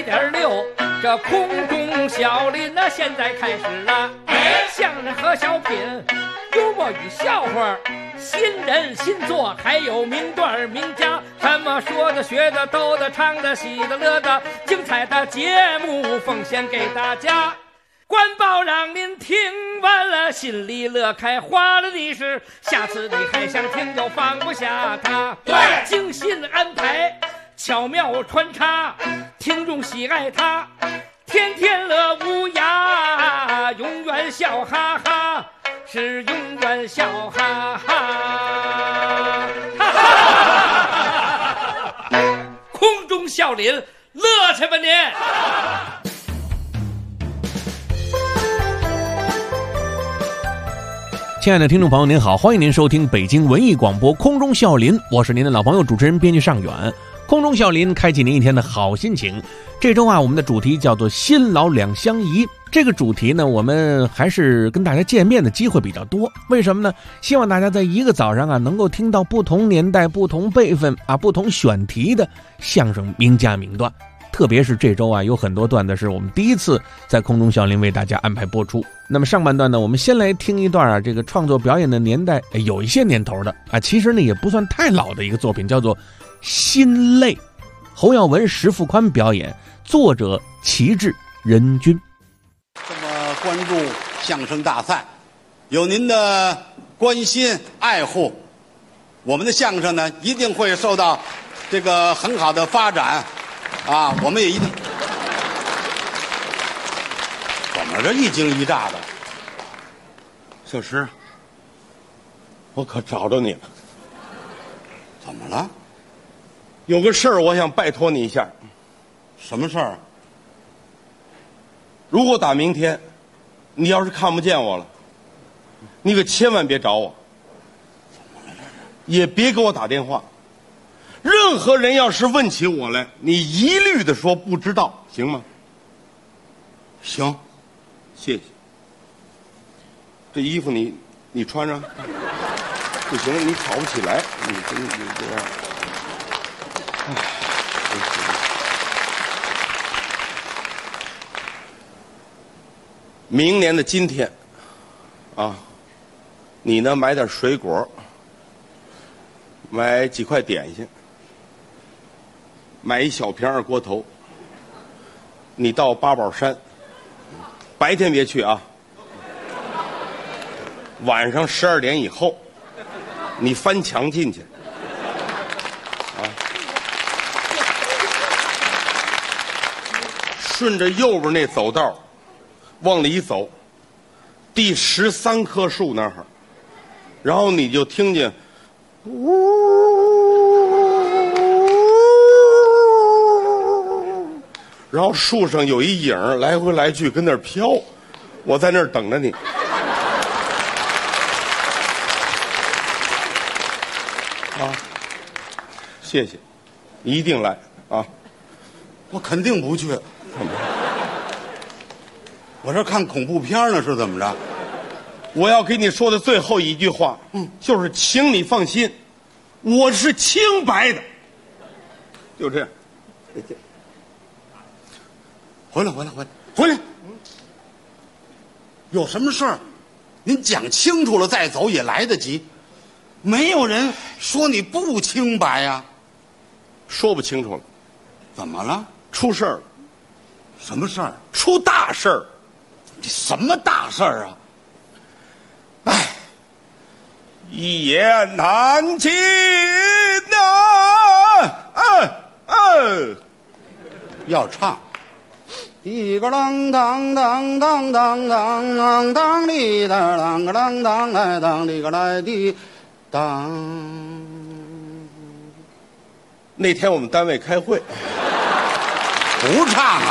100.6，这空中小林呢，现在开始了。相声和小品，幽默与笑话，新人新作，还有名段名家，什么说的、学的、逗的、唱的、喜的、乐的，精彩的节目奉献给大家。官报让您听完了心里乐开花了的是，下次你还想听就放不下它。对，精心安排，巧妙穿插，听众喜爱它，天天乐无涯，永远笑哈哈，是永远笑哈哈。空中笑林，乐去吧您！ 亲爱的听众朋友您好，欢迎您收听北京文艺广播空中笑林，我是您的老朋友主持人编辑尚远。空中笑林开启您一天的好心情。这周我们的主题叫做新老两相宜。这个主题呢，我们还是跟大家见面的机会比较多。为什么呢？希望大家在一个早上能够听到不同年代、不同辈分不同选题的相声名家名段。特别是这周有很多段子是我们第一次在空中笑林为大家安排播出。那么上半段呢，我们先来听一段这个创作表演的年代有一些年头的其实呢也不算太老的一个作品，叫做《心累》，侯耀文、石富宽表演，作者旗帜任君。 这么关注相声大赛，有您的关心爱护，我们的相声呢一定会受到这个很好的发展我们也一定。怎么着一惊一乍的？ 小石，我可找着你了。 怎么了？ 有个事儿我想拜托你一下。 什么事儿？ 如果打明天你要是看不见我了，你可千万别找我，也别给我打电话。任何人要是问起我来，你一律的说不知道，行吗？ 行， 谢谢。这衣服你穿上，不行，你跑不起来，你这样。明年的今天，你呢买点水果，买几块点心，买一小瓶二锅头。你到八宝山，白天别去晚上12点以后，你翻墙进去顺着右边那走道往里走，第13棵树那儿，然后你就听见然后树上有一影来回来去跟那儿飘，我在那儿等着你。谢谢，你一定来我肯定不去。我这看恐怖片呢，是怎么着？ 我要给你说的最后一句话，就是请你放心，我是清白的。就这样， 回来。有什么事儿，您讲清楚了再走也来得及。没有人说你不清白呀。 说不清楚了。 怎么了？ 出事儿了。 什么事儿？ 出大事儿。 这什么大事儿啊？ 一言难尽要唱。一个啷当当当当当当当哩当啷个啷当来当哩个来的当。 那天我们单位开会， 不唱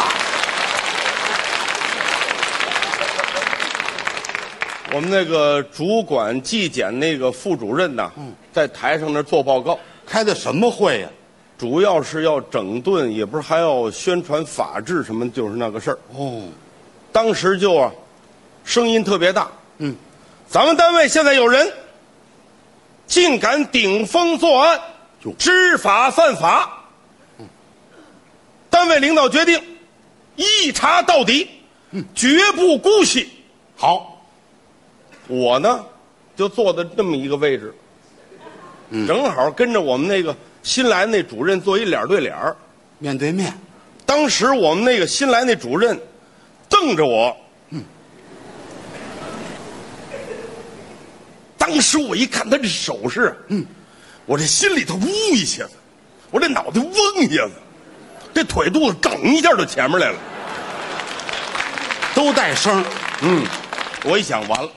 我们那个主管纪检那个副主任在台上那做报告。 开的什么会呀？ 主要是要整顿，也不是还要宣传法治什么，就是那个事儿。当时就声音特别大。咱们单位现在有人竟敢顶风作案，知法犯法。单位领导决定一查到底，绝不姑息。 好， 我呢，就坐在这么一个位置，正好跟着我们那个新来那主任坐一脸对脸儿， 面对面。 当时我们那个新来那主任瞪着我，当时我一看他这手势，我这心里头呜一下子，我这脑袋嗡一下子，这腿肚子梗一下就前面来了， 都带声。 我一想，完了，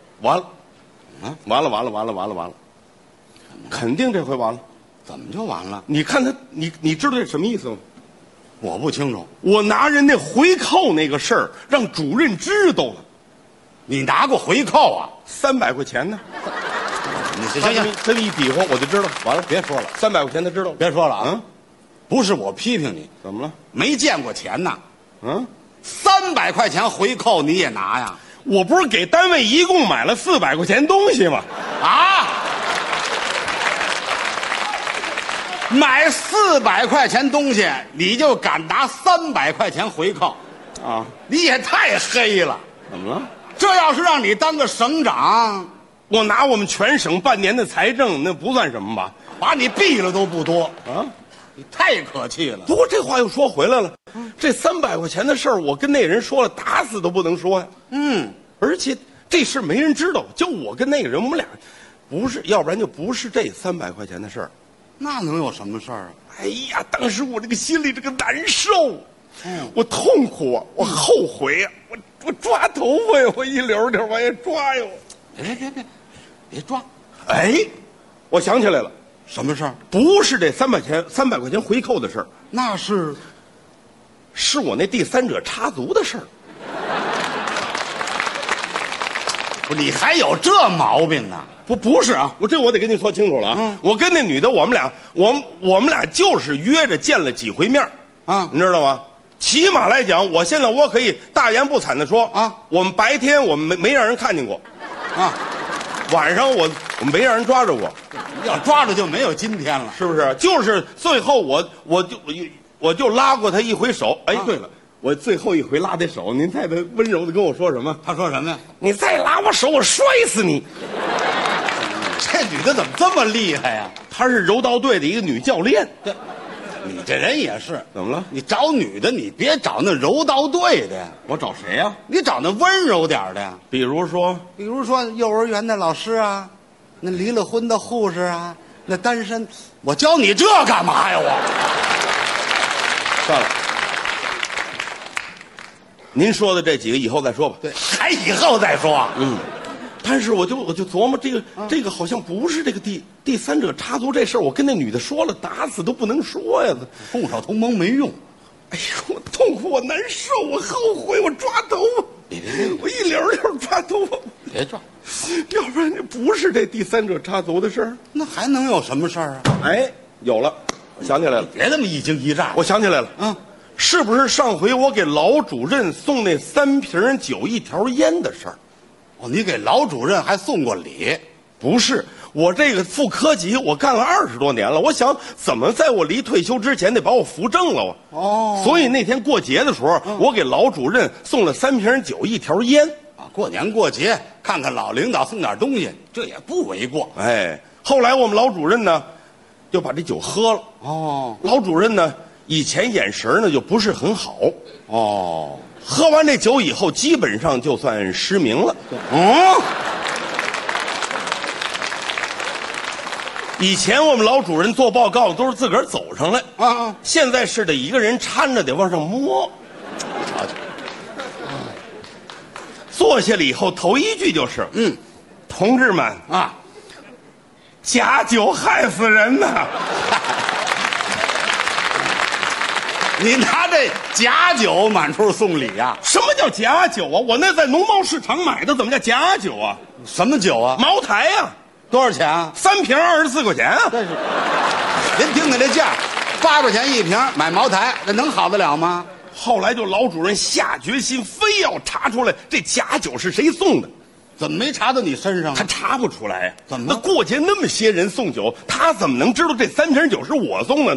完了，肯定这回完了。 怎么就完了？ 你看他，你知道这什么意思吗？ 我不清楚。 我拿人那回扣那个事儿让主任知道了。 你拿过回扣啊 ？300块钱呢？ 你行，这么一比划我就知道，完了， 别说了 ，300块钱他知道了。 别说了啊！不是我批评你， 怎么了？ 没见过钱呐。300块钱回扣你也拿呀？ 我不是给单位一共买了400块钱东西吗？ 啊！买400块钱东西，你就敢拿300块钱回扣？ 啊！ 你也太黑了！ 怎么了？ 这要是让你当个省长， 我拿我们全省半年的财政，那不算什么吧？ 把你毙了都不多啊！ 你太可气了。 不过这话又说回来了，这300块钱的事儿，我跟那人说了，打死都不能说呀。而且这事没人知道，就我跟那个人，我们俩不是，要不然就不是这300块钱的事儿。 那能有什么事儿啊？ 哎呀，当时我这个心里这个难受，我痛苦啊，我后悔呀，我抓头发呀，我一溜溜往下抓呀。 别抓！ 哎，我想起来了， 什么事儿？ 不是这300块钱回扣的事儿， 那是我那第三者插足的事儿。 不，你还有这毛病呢？ 不是啊，我得跟你说清楚了啊。我跟那女的，我们俩就是约着见了几回面啊，你知道吗？起码来讲，现在我可以大言不惭的说啊，我们白天我们没让人看见过，啊，晚上我没让人抓着过， 要抓着就没有今天了， 是不是？就是最后我就拉过他一回手。哎，对了。我最后一回拉的手，您猜他温柔的跟我说什么？ 他说什么呀？ 你再拉我手，我摔死你！ 这女的怎么这么厉害呀？ 她是柔道队的一个女教练。 你这人也是， 怎么了？ 你找女的，你别找那柔道队的呀。 我找谁呀？ 你找那温柔点的呀。 比如说幼儿园的老师啊，那离了婚的护士啊，那单身，我教你这干嘛呀？我算了。您说的这几个以后再说吧。 对，还以后再说。 但是我就琢磨这个好像不是这个第三者插足这事儿，我跟那女的说了，打死都不能说呀。 动手同盟没用。 哎呦，我痛苦，我难受，我后悔，我抓头发，我一溜溜抓头发。 别抓， 要不然不是这第三者插足的事儿， 那还能有什么事儿啊？ 哎，有了，我想起来了。 别这么一惊一乍。 我想起来了。是不是上回我给老主任送那3瓶酒1条烟的事儿？ 你给老主任还送过礼？ 不是，我这个副科级我干了20多年了，我想怎么在我离退休之前得把我扶正了所以那天过节的时候，我给老主任送了3瓶酒1条烟过年过节看看老领导送点东西，这也不为过。 哎，后来我们老主任呢就把这酒喝了。老主任呢以前眼神呢就不是很好。喝完这酒以后，基本上就算失明了。以前我们老主任做报告都是自个儿走上来现在是得一个人搀着得往上摸。坐下了以后，头一句就是同志们假酒害死人呐。 你拿这假酒满处送礼呀？ 什么叫假酒啊？我那在农贸市场买的，怎么叫假酒啊？ 什么酒啊？ 茅台呀。 多少钱啊 ？3瓶24块钱啊。 这是，您听听这价，8块钱1瓶买茅台，那能好得了吗？ 后来就老主任下决心，非要查出来这假酒是谁送的。 怎么没查到你身上？ 他查不出来。 怎么？ 那过节那么些人送酒，他怎么能知道这3瓶酒是我送的呢？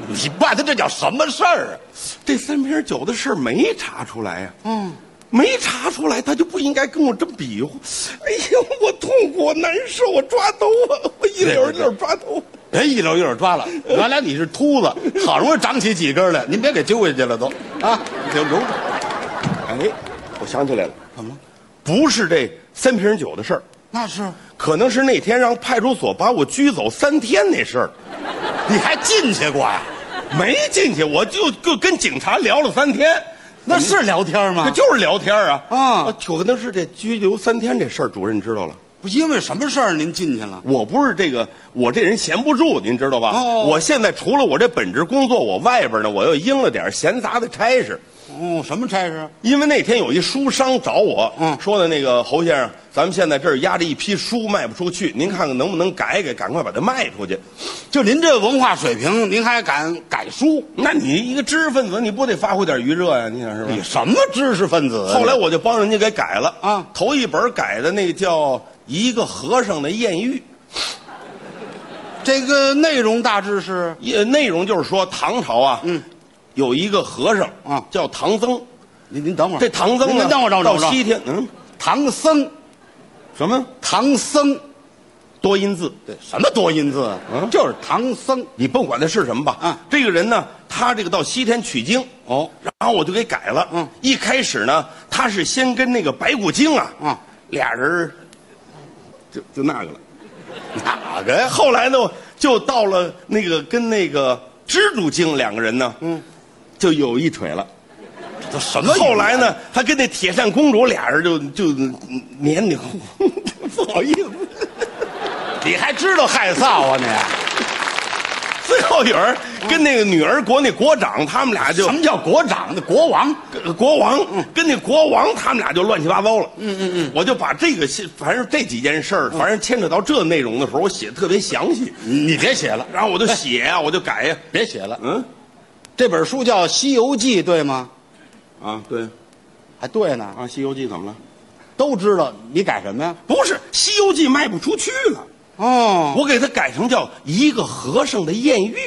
你办的这叫什么事儿啊？ 这三瓶酒的事没查出来呀。没查出来，他就不应该跟我这么比划。哎呀，我痛苦，我难受，我抓头发，我一溜一溜抓头发。 人一溜一溜抓了，原来你是秃子，好容易长起几根来，您别给揪下去了都啊！留着。 哎，我想起来了， 怎么了？ 不是这三瓶酒的事儿， 那是可能是那天让派出所把我拘走3天那事儿。 你还进去过呀？ 没进去，我就跟警察聊了3天。 那是聊天吗？ 这就是聊天啊！可能是这拘留3天这事儿，主任知道了。 不，因为什么事儿您进去了？ 我不是这个，我这人闲不住，您知道吧？我现在除了我这本职工作，我外边呢，我又应了点闲杂的差事。 什么差事？ 因为那天有一书商找我，说的那个侯先生，咱们现在这儿压着一批书卖不出去，您看看能不能改改，赶快把它卖出去。 就您这文化水平，您还敢改书？ 那你一个知识分子，你不得发挥点余热呀？你想是吧？ 你什么知识分子？ 后来我就帮人家给改了啊， 头一本改的那个叫《一个和尚的艳遇》。 这个内容大致是， 内容就是说唐朝啊，有一个和尚啊， 叫唐僧。 您等会儿， 这唐僧呢？ 您等会儿， 到西天， 唐僧， 什么？ 唐僧， 多音字。 对，什么多音字？就是唐僧。 你甭管他是什么吧。这个人呢，他这个到西天取经，然后我就给改了。一开始呢，他是先跟那个白骨精俩人就那个了。 哪个呀？ 后来呢，就到了那个跟那个蜘蛛精2个人呢，就有一腿了。 这什么？ 后来呢，他跟那铁扇公主俩人就黏黏糊，不好意思。 你还知道害臊啊你？ 最后有人跟那个女儿国那国长，他们俩就什么叫国长？那国王， 跟那国王他们俩就乱七八糟了。我就把这个反正这几件事儿，反正牵扯到这内容的时候，我写的特别详细。 你别写了， 然后我就写呀，我就改呀， 别写了。这本书叫《西游记》，对吗？ 对， 还对呢。 《西游记》怎么了？ 都知道，你改什么呀？ 不是《西游记》卖不出去了。我给它改成叫《一个和尚的艳遇》。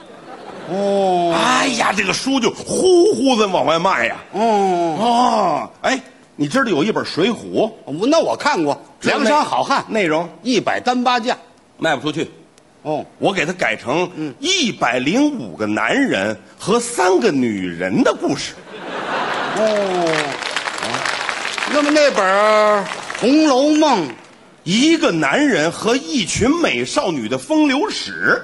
哎呀，这个书就呼呼的往外卖呀。哎，你知道有一本《水浒》？ 那我看过，梁山好汉， 内容 100单八将， 卖不出去。我给它改成105个男人和3个女人的故事。 那么那本《红楼梦》， 一个男人和一群美少女的风流史。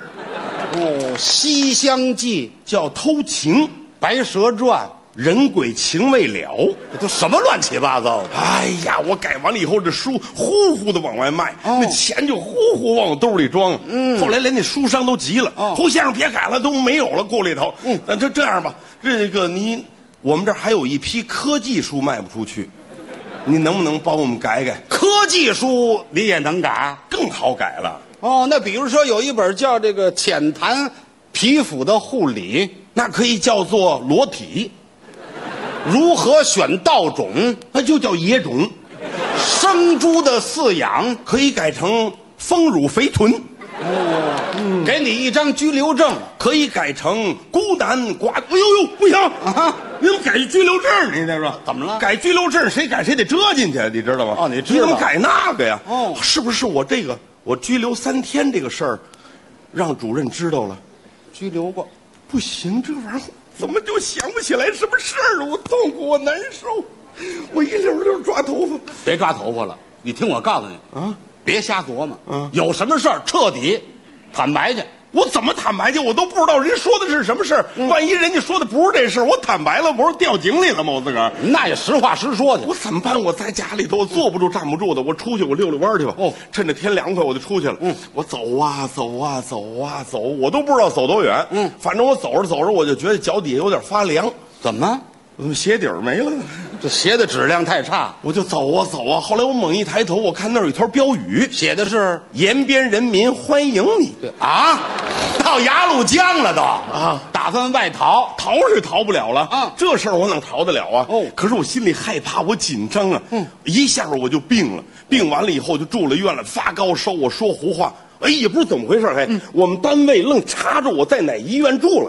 《西厢记》 叫偷情，《 白蛇传》 人鬼情未了， 这都什么乱七八糟的？ 哎呀，我改完了以后，这书呼呼的往外卖，那钱就呼呼往我兜里装。后来连那书商都急了，侯先生别改了，都没有了，过里头。那这样吧，这个我们这儿还有一批科技书卖不出去，你能不能帮我们改改？ 科技书你也能改？ 更好改了。 那比如说有一本叫这个《浅谈皮肤的护理》， 那可以叫做裸体。 如何选稻种？ 那就叫野种。 生猪的饲养可以改成丰乳肥臀。 给你一张居留证， 可以改成孤男寡。哎呦，不行啊！你怎么改居留证？你再说怎么了？ 改居留证谁改谁得折进去，你知道吗？ 你知道？ 你怎么改那个呀？是不是我这个我拘留3天这个事儿，让主任知道了？ 拘留过， 不行，这玩意儿怎么就想不起来什么事儿了？我痛苦，我难受，我一溜溜抓头发。 别抓头发了，你听我告诉你别瞎琢磨。有什么事儿彻底坦白去。 我怎么坦白去？我都不知道人说的是什么事儿。万一人家说的不是这事儿，我坦白了，不是掉井里了吗？我自个儿那也实话实说去。 我怎么办？我在家里头，我坐不住站不住的，我出去我溜溜弯去吧。趁着天凉快我就出去了。我走啊走啊走啊走，我都不知道走多远。反正我走着走着，我就觉得脚底下有点发凉。 怎么？ 我怎么鞋底儿没了？ 这鞋的质量太差， 我就走啊走啊。后来我猛一抬头，我看那儿有一条标语， 写的是 “延边人民欢迎你”。 到鸭绿江了都打算外逃， 逃是逃不了了这事儿我能逃得了啊？可是我心里害怕，我紧张啊。一下我就病了，病完了以后就住了院了，发高烧，我说胡话。也不知怎么回事，我们单位愣查着我在哪医院住了。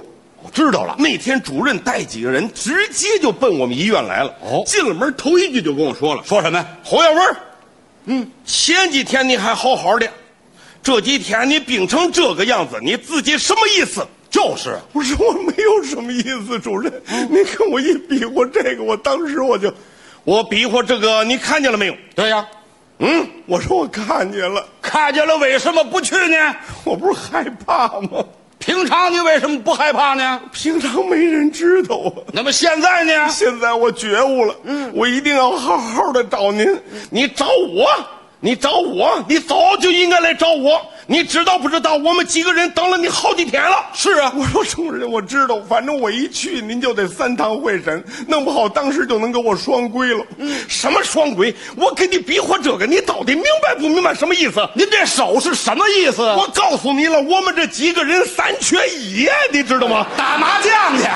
我知道了。 那天主任带几个人直接就奔我们医院来了。 哦进了门头一句就跟我说了， 说什么呀？ 侯耀文，前几天你还好好的，这几天你病成这个样子，你自己什么意思？ 就是， 我说我没有什么意思，主任，你跟我一比划这个，我当时我比划这个，你看见了没有？ 对呀。 我说我看见了， 看见了，为什么不去呢？ 我不是害怕吗？ 平常你为什么不害怕呢？ 平常没人知道啊。 那么现在呢？ 现在我觉悟了，我一定要好好的找您。你找我，你早就应该来找我。你知道不知道？我们几个人等了你好几天了。 是啊， 我说主任，我知道，反正我一去您就得3趟会审，弄不好当时就能给我双规了。什么双规？我给你比划这个，你到底明白不明白什么意思？ 您这手是什么意思？ 我告诉你了，我们这几个人3缺1，你知道吗？ 打麻将去。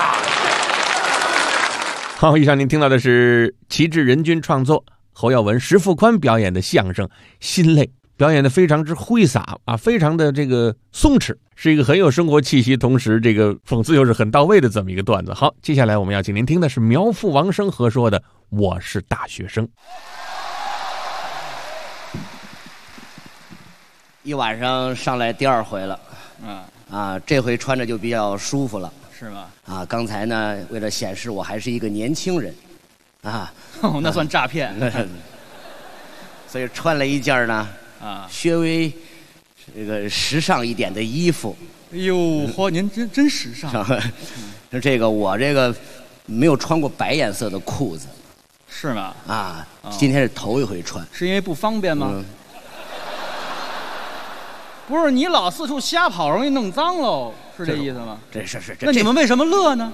好，以上您听到的是旗帜人君创作，侯耀文、石富宽表演的相声《心累》，表演的非常之挥洒啊，非常的这个松弛，是一个很有生活气息，同时这个讽刺又是很到位的这么一个段子。好，接下来我们要请您听的是苗阜、王声合说的《我是大学生》。 一晚上上来第2回了，这回穿着就比较舒服了， 是吗？ 刚才呢，为了显示我还是一个年轻人， 那算诈骗。 所以穿了一件呢，稍微这个时尚一点的衣服。 哎呦，嚯，您真时尚。 这个我这个没有穿过白颜色的裤子。 是吗？ 今天是头一回穿。 是因为不方便吗？不是，你老四处瞎跑，容易弄脏喽，是这意思吗？ 是。 那你们为什么乐呢？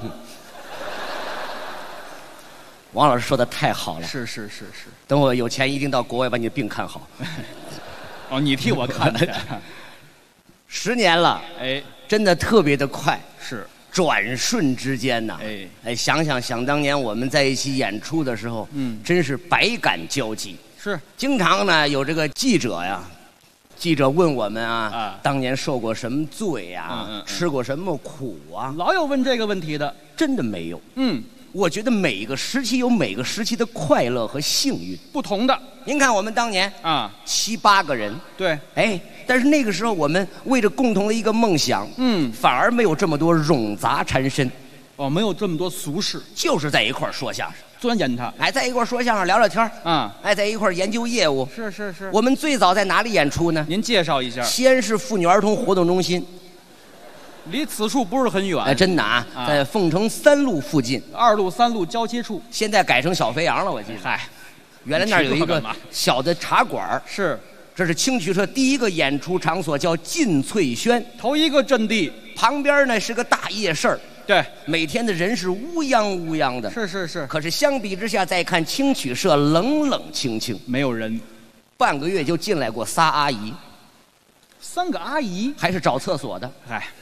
王老师说的太好了。 是。 等我有钱，一定到国外把你的病看好。 哦，你替我看去。 10年了，真的特别的快。 是。 转瞬之间呐，想当年我们在一起演出的时候，真是百感交集。 是。 经常呢有这个记者问我们当年受过什么罪呀，吃过什么苦啊？ 老有问这个问题的。 真的没有。我觉得每一个时期有每个时期的快乐和幸运， 不同的。 您看我们当年7、8个人， 对， 但是那个时候我们为着共同的一个梦想，反而没有这么多冗杂缠身， 没有这么多俗事， 就是在一块儿说相声。 钻研它， 在一块儿说相声聊聊天在一块儿研究业务。 是。 我们最早在哪里演出呢？ 您介绍一下。 西安市妇女儿童活动中心， 离此处不是很远。 真的在凤城3路附近 ，2路3路交接处， 现在改成小肥羊了，我记得。原来那儿有一个小的茶馆。 是， 这是青曲社第一个演出场所，叫劲翠轩， 头一个阵地。 旁边呢是个大夜市。 对， 每天的人是乌泱乌泱的。 是。 可是相比之下，再看青曲社冷冷清清， 没有人。 半个月就进来过3阿姨 ，3个阿姨， 还是找厕所的。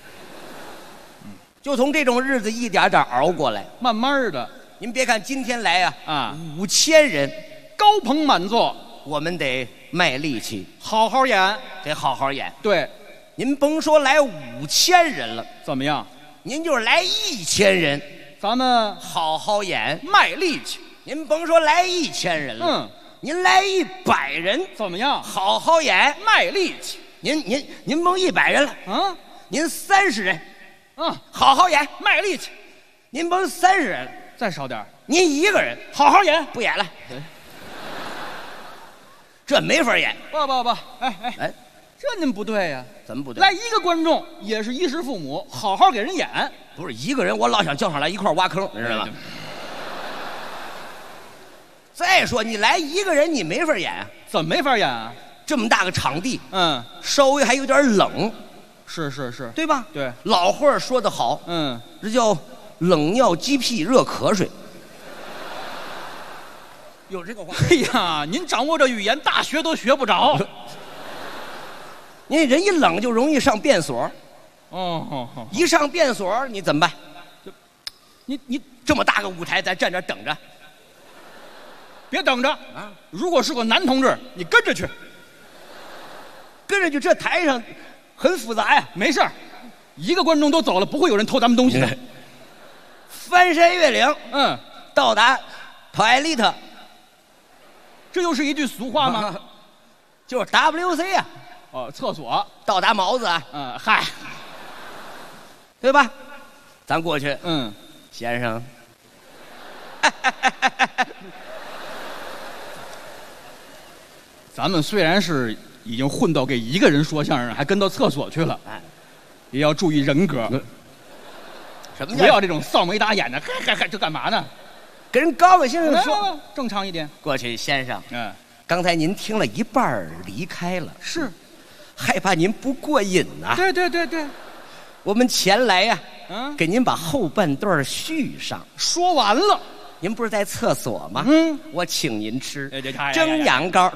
就从这种日子一点点熬过来， 慢慢的。 您别看今天来5000人， 高朋满座， 我们得卖力气， 好好演， 得好好演。 对， 您甭说来5000人了， 怎么样？ 您就是来1000人， 咱们好好演， 卖力气。 您甭说来1000人了，您来100人， 怎么样？ 好好演， 卖力气。 您甭100人了，您30人，好好演， 卖力气。 您甭30人了， 再少点， 您1个人， 好好演， 不演了。这没法演。 不，这您不对呀。 怎么不对？ 来1个观众也是衣食父母，好好给人演。 不是1个人，我老想叫上来一块挖坑，你知道吗？再说你来1个人，你没法演。 怎么没法演啊？ 这么大个场地， 稍微还有点冷。 是， 对吧？ 对， 老话说得好，这叫冷尿鸡屁热瞌睡。有这个话？ 哎呀，您掌握这语言，大学都学不着。 您人一冷就容易上便所。一上便所你怎么办？你这么大个舞台，咱站这等着。 别等着如果是个男同志，你跟着去。 跟着去，这台上很复杂呀。 没事儿，1个观众都走了，不会有人偷咱们东西的。 翻山越岭，到达toilet， 这又是一句俗话吗？ 就是 WC 啊。 哦，厕所。 到达毛子啊。 嗨， 对吧？咱过去，先生。 咱们虽然是已经混到给一个人说相声，还跟到厕所去了，也要注意人格。 什么？ 不要这种臊眉打眼的，这干嘛呢？ 跟人高高兴兴说， 正常一点。 过去，先生，刚才您听了一半离开了， 是， 害怕您不过瘾呐。 对， 我们前来呀，给您把后半段续上。 说完了， 您不是在厕所吗？我请您吃蒸羊羔。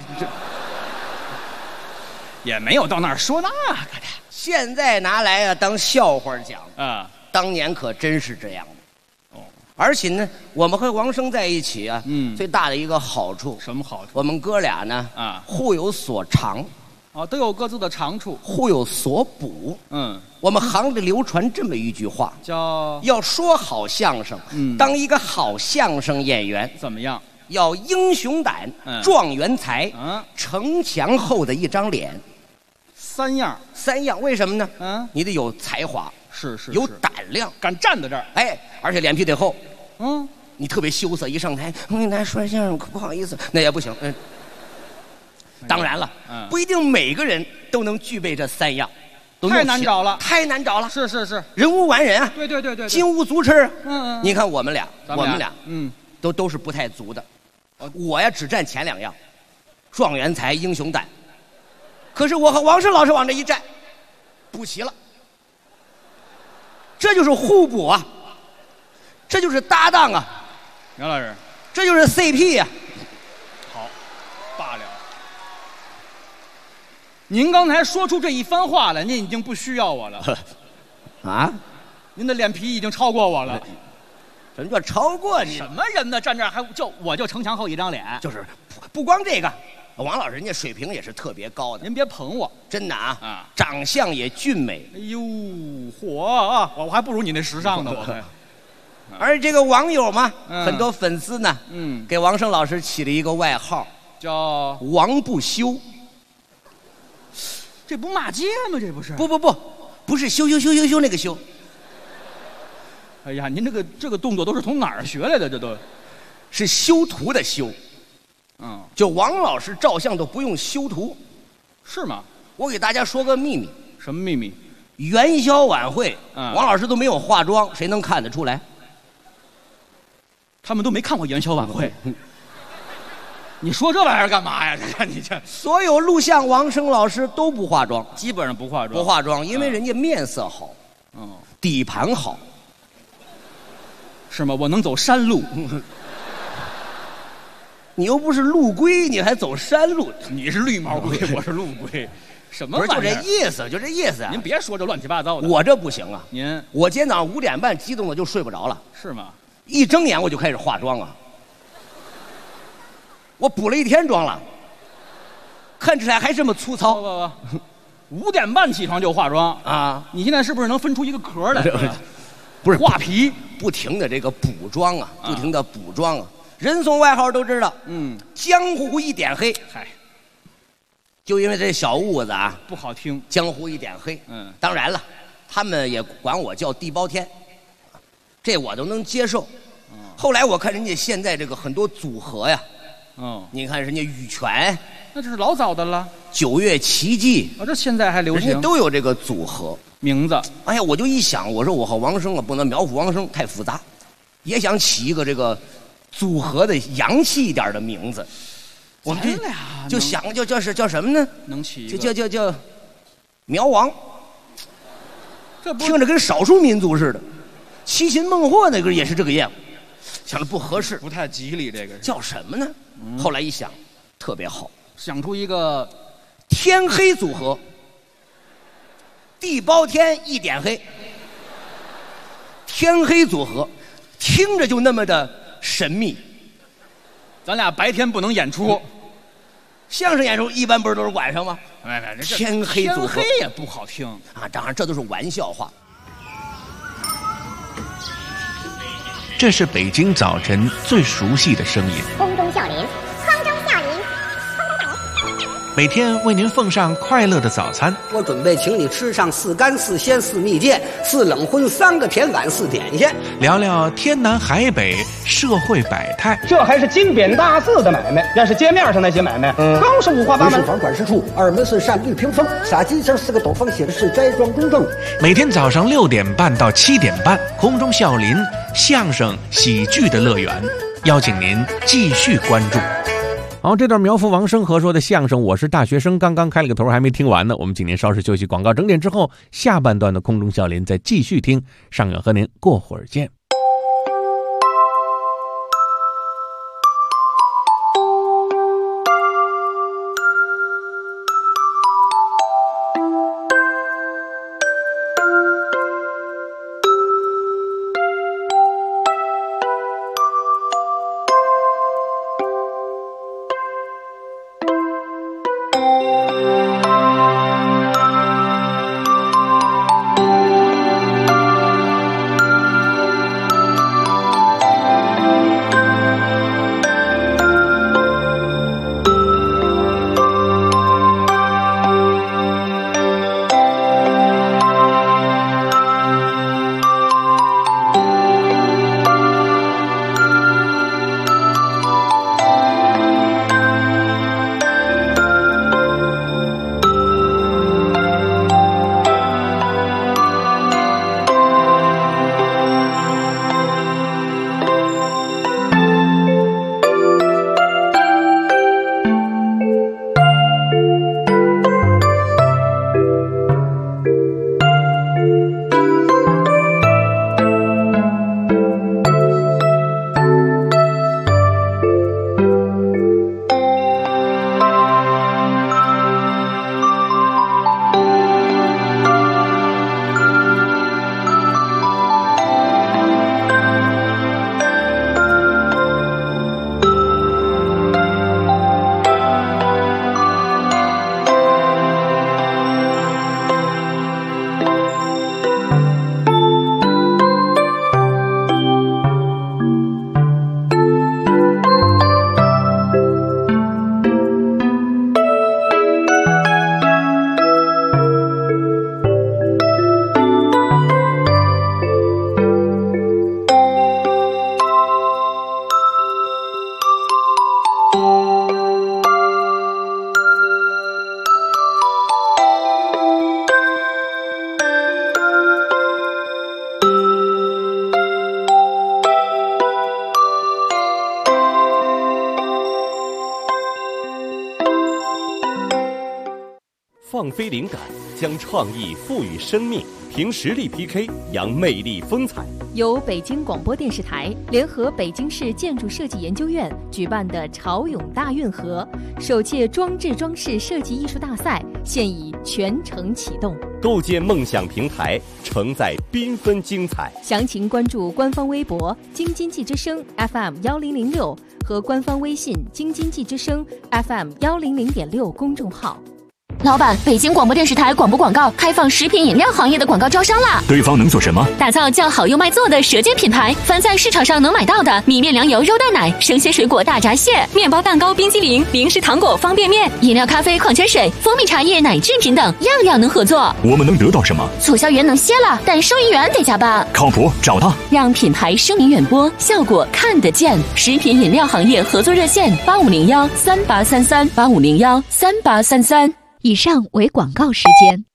也没有到那儿说那个的， 现在拿来啊当笑话讲啊。 当年可真是这样的。而且呢，我们和王生在一起啊，最大的一个好处， 什么好处？ 我们哥俩呢，互有所长， 都有各自的长处， 互有所补。我们行里流传这么一句话， 叫要说好相声，当一个好相声演员怎么样？ 要英雄胆，状元才，城墙后的一张脸。 三样， 为什么呢？你得有才华。 是有胆量， 敢站在这儿， 而且脸皮得厚，你特别羞涩，一上台，我给大家说相声，不好意思，那也不行，当然了，不一定每个人都能具备这三样， 太难找了，是， 人无完人啊， 对， 金无足赤，你看我们俩，都是不太足的，我呀只占前2样，状元才，英雄胆，可是我和王生老师往这一站，补齐了。这就是互补啊，这就是搭档啊， 杨老师， 这就是 CP 呀。 好，罢了。您刚才说出这一番话来，您已经不需要我了。 啊？ 您的脸皮已经超过我了。 什么叫超过你？ 什么人呢？站这儿还我就城墙后一张脸。 就是不光这个，王老师人家水平也是特别高的。 您别捧我， 真的啊，长相也俊美。 哎呦，火啊！我还不如你那时尚呢，我。 而这个网友嘛，很多粉丝呢，给王生老师起了一个外号， 叫王不休。 这不骂街吗？这不是？ 不是修那个修。 哎呀，您这个动作都是从哪儿学来的？这都是修图的修。就王老师照相都不用修图， 是吗？ 我给大家说个秘密。 什么秘密？ 元宵晚会，王老师都没有化妆，谁能看得出来？ 他们都没看过元宵晚会。你说这玩意儿干嘛呀？你这所有录像王生老师都不化妆， 基本上不化妆。 不化妆，因为人家面色好，底盘好， 是吗？我能走山路。 你又不是陆龟，你还走山路？ 你是绿毛龟，我是陆龟，什么玩意儿？ 不是就这意思啊！ 您别说这乱七八糟的。 我这不行啊！ 您， 我今天早上5点半激动的就睡不着了。 是吗？ 一睁眼我就开始化妆啊！我补了1天妆了，看起来还这么粗糙。 5点半起床就化妆啊！ 你现在是不是能分出一个壳来？ 不是画皮， 不停的这个补妆啊，不停的补妆啊。人送外号都知道，江湖一点黑。 嗨， 就因为这小痦子啊， 不好听。 江湖一点黑。当然了，他们也管我叫地包天，这我都能接受。后来我看人家现在这个很多组合呀，你看人家羽泉， 那这是老早的了。 9月奇迹， 这现在还流行， 人家都有这个组合名字。 哎呀，我就一想，我说我和王生啊，不能苗阜王生太复杂，也想起一个这个组合的洋气一点的名字。我们就想叫什么呢？ 能起一个叫苗王， 这听着跟少数民族似的。七擒孟获那个也是这个样，想着不合适， 不太吉利。这个叫什么呢？后来一想，特别好， 想出一个天黑组合，地包天一点黑，天黑组合，听着就那么的神秘。 咱俩白天不能演出， 相声演出一般不是都是晚上吗？天黑组合， 天黑也不好听啊！当然这都是玩笑话。 这是北京早晨最熟悉的声音。 空中笑林，空中笑林。 每天为您奉上快乐的早餐。 我准备请你吃上4干4鲜4蜜饯4冷荤3个甜碗4点心， 聊聊天南海北社会百态。 这还是金匾大字的买卖，要是街面上那些买卖，更是五花八门。 是房管事处2门是扇绿屏风，撒机上4个斗方写的是斋庄公正。 每天早上6点半到7点半，空中笑林相声喜剧的乐园，邀请您继续关注。好，这段苗阜王声和说的相声我是大学生刚刚开了个头，还没听完呢，我们请您稍事休息，广告整点之后，下半段的空中笑林再继续听。尚远和您过会儿见。 放飞灵感，将创意赋予生命，凭实力 PK， 扬魅力风采。 由北京广播电视台联合北京市建筑设计研究院举办的潮涌大运河首届装置装饰设计艺术大赛现已全程启动， 构建梦想平台，承载缤纷精彩。 详情关注官方微博京津冀之声 FM1006 和官方微信京津冀之声 FM100.6 公众号。 老板，北京广播电视台广播广告开放食品饮料行业的广告招商啦！ 对方能做什么？ 打造叫好又卖座的舌尖品牌，凡在市场上能买到的米面粮油肉蛋奶、生鲜水果大闸蟹、面包蛋糕冰激凌、零食糖果方便面、饮料咖啡矿泉水、蜂蜜茶叶奶制品等，样样能合作。 我们能得到什么？ 促销员能歇了，但收银员得加班。 靠谱，找他。 让品牌声名远播，效果看得见。食品饮料行业合作热线8501383385013833。 以上为广告时间。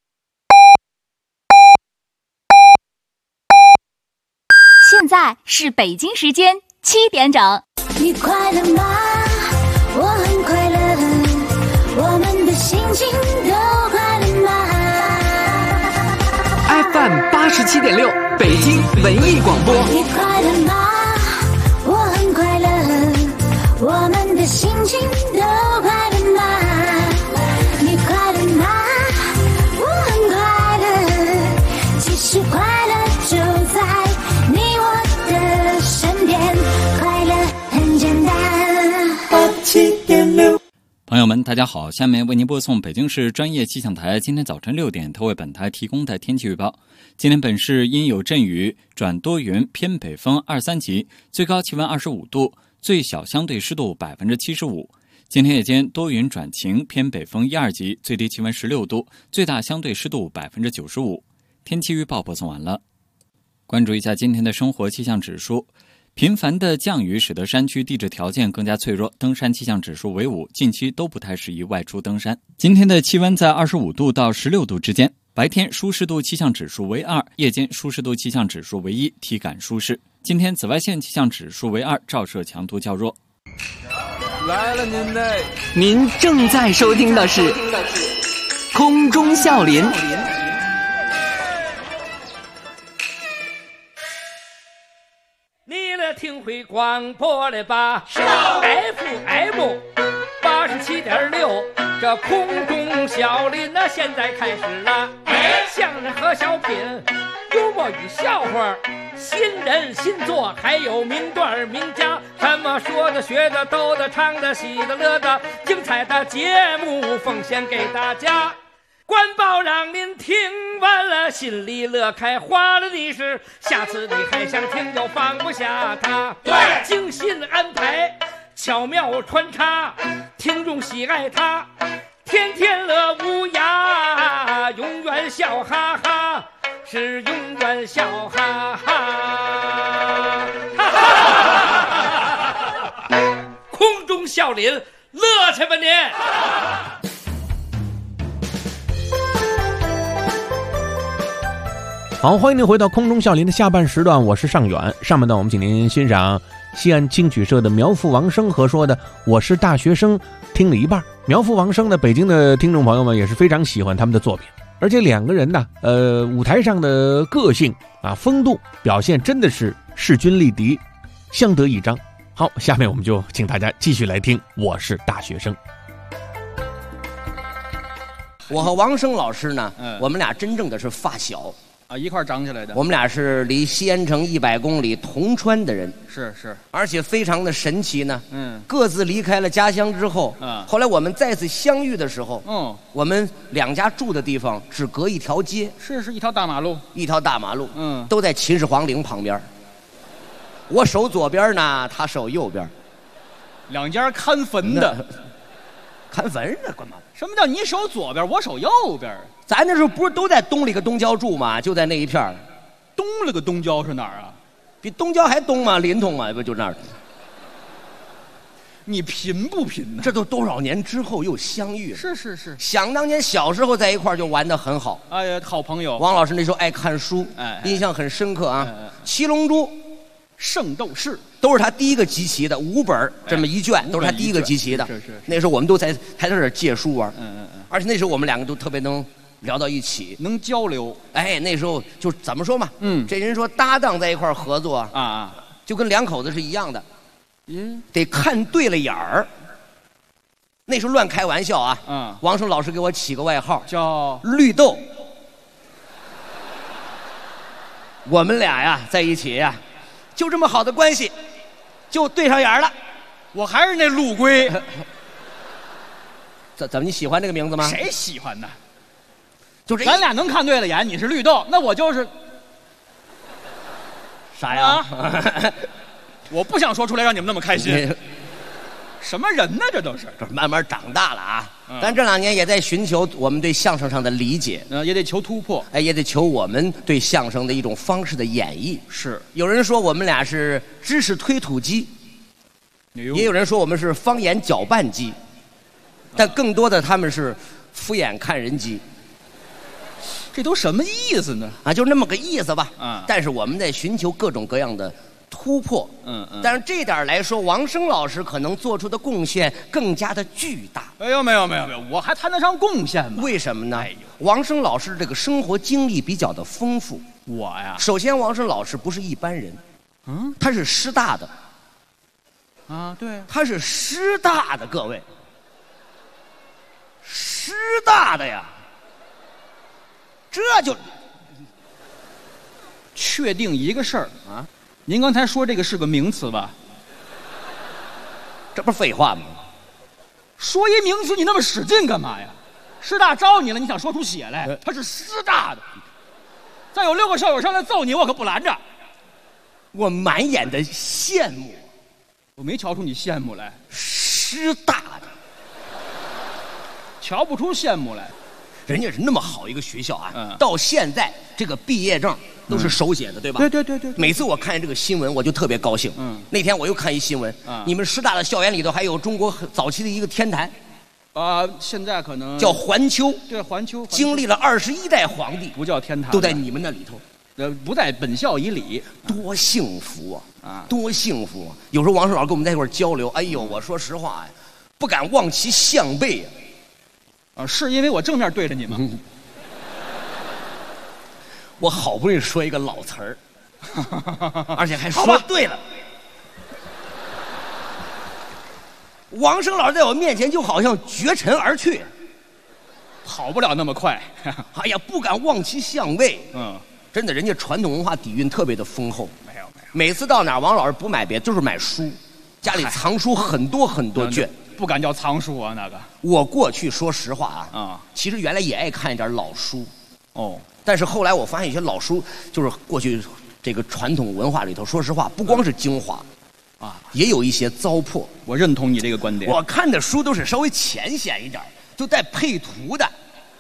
现在是北京时间7点整。 你快乐吗？我很快乐，我们的心情都快乐吗 ？FM87.6，北京文艺广播。 你快乐吗？我很快乐，我们的心情都快乐吗？你快乐吗？我很快乐，其实快乐就在你我的身边，快乐很简单。 87.6， 朋友们，大家好，下面为您播送北京市专业气象台今天早晨6点特为本台提供的天气预报。今天本市阴有阵雨转多云，偏北风2、3级，最高气温25度，最小相对湿度75%。今天夜间多云转晴，偏北风1、2级，最低气温16度，最大相对湿度95%。天气预报播送完了。关注一下今天的生活气象指数。频繁的降雨使得山区地质条件更加脆弱，登山气象指数为5，近期都不太适宜外出登山。今天的气温在25度到16度之间，白天舒适度气象指数为2，夜间舒适度气象指数为1，体感舒适。今天紫外线气象指数为2，照射强度较弱。 来了您正在收听的是空中笑林。 听会广播了吧？FM 87.6，这空中小林现在开始了。相声和小品，幽默与笑话，新人新作，还有名段名家，什么说的、学的、逗的、唱的、喜的、乐的，精彩的节目奉献给大家。官报让您听完了心里乐开花了的是，下次你还想听就放不下它。对，精心安排，巧妙穿插，听众喜爱它，天天乐无涯，永远笑哈哈，是永远笑哈哈。空中笑林，乐去吧您！ 好，欢迎您回到空中笑林的下半时段，我是尚远。上半段我们请您欣赏西安青曲社的苗阜王声合说的《我是大学生》，听了一半。苗阜王声呢，北京的听众朋友们也是非常喜欢他们的作品，而且两个人呢，舞台上的个性啊、风度表现真的是势均力敌，相得益彰。好，下面我们就请大家继续来听《我是大学生》。 我和王声老师呢，我们俩真正的是发小。 啊，一块长起来的。 我们俩是离西安城100公里同川的人， 是， 而且非常的神奇呢。各自离开了家乡之后，后来我们再次相遇的时候，我们两家住的地方只隔一条街， 是一条大马路， 都在秦始皇陵旁边。我守左边呢，他守右边， 两家看坟的， 看坟的干嘛？ 什么叫你守左边，我守右边？ 咱那时候不是都在东里个东郊住吗？就在那一片儿。 东了个东郊是哪儿啊？ 比东郊还东吗？临潼嘛，不就那儿？ 你贫不贫呢？ 这都多少年之后又相遇了。 是。 想当年小时候在一块儿就玩得很好。 哎呀，好朋友。 王老师那时候爱看书，印象很深刻啊。七龙珠、 圣斗士都是他第一个集齐的，5本这么一卷，都是他第一个集齐的。 是。 那时候我们都还在这儿借书玩。而且那时候我们两个都特别能聊到一起， 能交流。 哎，那时候就怎么说嘛，这人说搭档在一块儿合作啊，就跟两口子是一样的，得看对了眼儿。那时候乱开玩笑啊，王声老师给我起个外号叫绿豆。我们俩呀在一起呀，就这么好的关系，就对上眼了。 我还是那陆龟。 怎么你喜欢这个名字吗？ 谁喜欢呢？ 就是咱俩能看对了眼，你是绿豆，那我就是啥呀？ 我不想说出来让你们那么开心。什么人呢？这都是慢慢长大了啊。咱这2年也在寻求我们对相声上的理解， 也得求突破， 也得求我们对相声的一种方式的演绎。 是， 有人说我们俩是知识推土机，也有人说我们是方言搅拌机。但更多的他们是敷衍看人机， 这都什么意思呢？ 啊，就那么个意思吧。但是我们在寻求各种各样的突破。但是这点来说，王声老师可能做出的贡献更加的巨大。 哎呦，没有，我还谈得上贡献吗？ 为什么呢？王声老师这个生活经历比较的丰富。 我呀， 首先王声老师不是一般人，他是师大的。 啊，对， 他是师大的，各位。师大的呀，这就确定一个事儿啊！您刚才说这个是个名词吧？ 这不是废话吗？ 说一名词你那么使劲干嘛呀？师大招你了，你想说出血来？他是师大的。再有6个校友上来揍你，我可不拦着。 我满眼的羡慕， 我没瞧出你羡慕来。 师大的， 瞧不出羡慕来。 人家是那么好一个学校啊，到现在这个毕业证都是手写的，对吧？ 对。 每次我看见这个新闻，我就特别高兴。那天我又看一新闻，你们师大的校园里头还有中国早期的一个天坛， 现在可能叫环丘。 对，环丘经历了21代皇帝， 不叫天坛， 都在你们那里头。 不在本校以里， 多幸福啊！多幸福啊！有时候王胜老师跟我们在一块交流，哎呦，我说实话呀，不敢望其项背啊！是因为我正面对着你吗？ 我好不容易说一个老词儿，而且还说对了。王胜老师在我面前就好像绝尘而去， 跑不了那么快。 哎呀，不敢望其项背。真的，人家传统文化底蕴特别的丰厚。 没有。 每次到哪儿，王老师不买别的，就是买书，家里藏书很多卷。 不敢叫藏书啊，那个。 我过去说实话其实原来也爱看一点老书。但是后来我发现有些老书，就是过去这个传统文化里头，说实话，不光是精华，也有一些糟粕。 我认同你这个观点。 我看的书都是稍微浅显一点，就带配图的，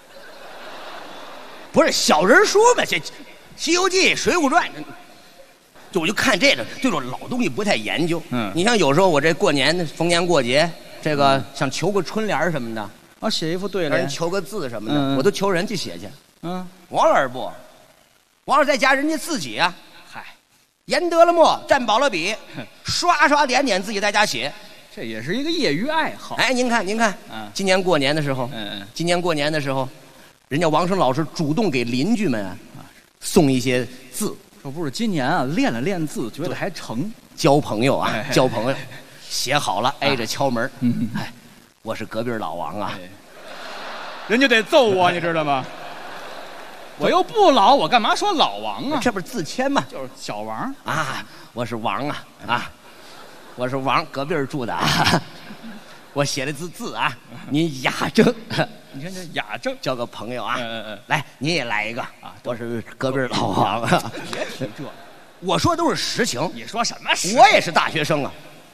不是小人书嘛？这《西游记》《水浒传》，我就看这个，对这种老东西不太研究。你像有时候我这过年逢年过节，这个想求个春联什么的， 写一副对联， 人求个字什么的，我都求人去写去。王老师不，王老师在家人家自己研得了墨，蘸饱了笔，刷刷点点自己在家写， 这也是一个业余爱好。 哎，您看，今年过年的时候，人家王声老师主动给邻居们送一些字。 这不是今年练了练字，觉得还成。 交朋友交朋友，写好了挨着敲门。我是隔壁老王啊， 人家得揍我，你知道吗？我又不老，我干嘛说老王啊？ 这不是自谦吗？ 就是小王啊，我是王我是王，隔壁住的我写了字您雅正。 你看这雅正， 交个朋友来，您也来一个我是隔壁老王别提这， 我说都是实情。 你说什么实？ 我也是大学生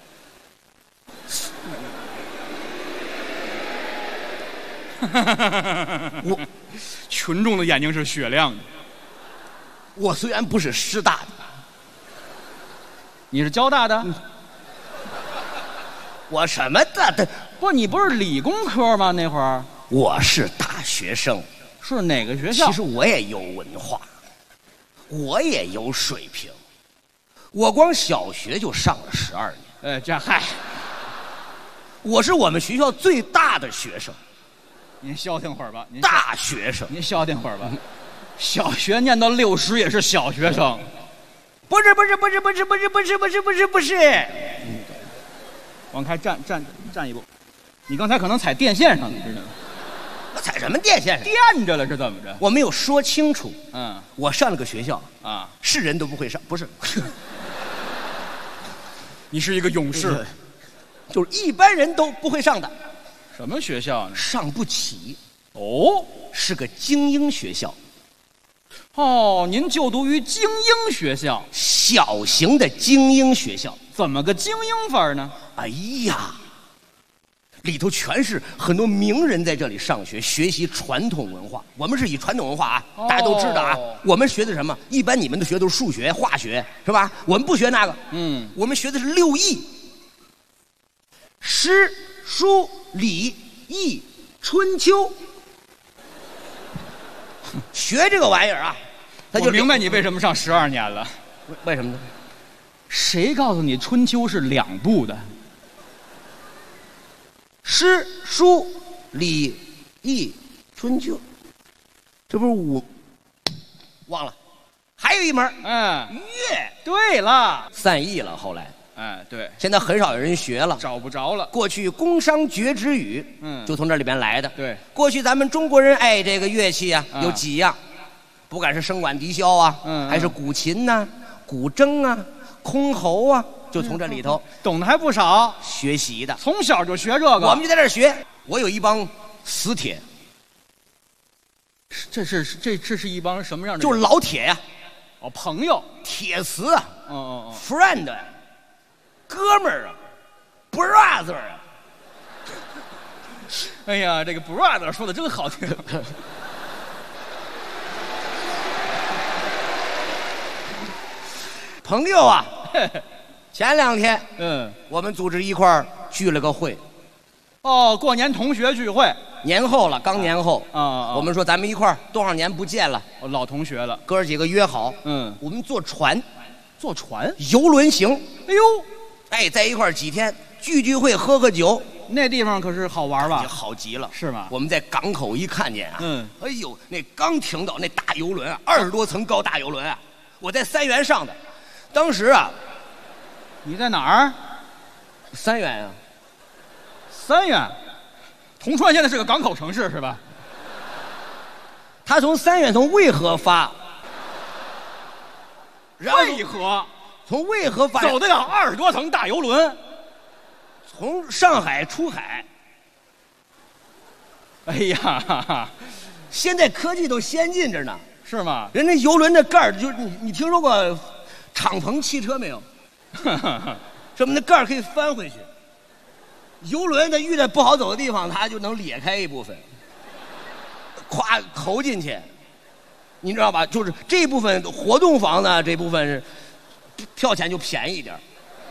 我群众的眼睛是雪亮的。 我虽然不是师大的， 你是交大的。 我什么的？ 不，你不是理工科吗？那会儿我是大学生。 是哪个学校？ 其实我也有文化，我也有水平。我光小学就上了12年。 这嗨， 我是我们学校最大的学生。 您消停会儿吧。 大学生， 您消停会儿吧。小学念到60也是小学生。 不是。 往开站一步。你刚才可能踩电线上，你知道吗？ 我踩什么电线上？ 垫着了是怎么着？ 我没有说清楚。我上了个学校是人都不会上，不是。 你是一个勇士， 就是一般人都不会上的。 什么学校呢？ 上不起。是个精英学校。 您就读于精英学校， 小型的精英学校。 怎么个精英法呢？ 哎呀，里头全是很多名人在这里上学，学习传统文化。我们是以传统文化大家都知道我们学的什么？一般你们都学的是数学、化学，是吧？我们不学那个。我们学的是6艺：诗、书、礼、易、春秋。学这个玩意儿我明白你为什么上12年了。 为什么呢？ 谁告诉你春秋是2部的？ 诗、书、礼、易、春秋，这不是5？忘了，还有一门乐。 对了 ，3艺了。后来， 对， 现在很少有人学了， 找不着了。 过去宫商角徵羽，就从这里边来的。 对， 过去咱们中国人爱这个乐器有几样，不管是笙管笛箫还是古琴古筝箜篌就从这里头懂得还不少， 学习的， 从小就学这个。 我们就在这儿学。我有一帮死铁， 这是一帮什么样的人？ 就是老铁呀。 哦，朋友， 铁磁啊。 哦 ，friend， 哥们儿啊 ，brother 啊。 哎呀，这个 brother 说的真好听。 朋友啊，前2天，我们组织一块儿聚了个会。 哦，过年同学聚会， 年后了，刚年后啊。 我们说咱们一块儿多少年不见了， 老同学了， 哥儿几个约好，我们坐船，游轮行。 哎呦， 哎，在一块儿几天，聚会，喝酒。 那地方可是好玩吧？ 好极了， 是吗？ 我们在港口一看见啊，哎呦，那刚停到那大游轮啊，20多层高大游轮啊，我在3元上的。当时啊， 你在哪儿 ？3元啊 ，3元。铜川现在是个港口城市是吧？ 他从3元从渭河发， 渭河从渭河发， 走得了20多层大游轮， 从上海出海。 哎呀， 现在科技都先进着呢， 是吗？ 人家游轮的盖儿就是你听说过敞篷汽车没有？什么那盖儿可以翻回去。游轮它遇到不好走的地方，它就能裂开一部分，咵投进去，你知道吧？就是这部分活动房呢，这部分是票钱就便宜一点。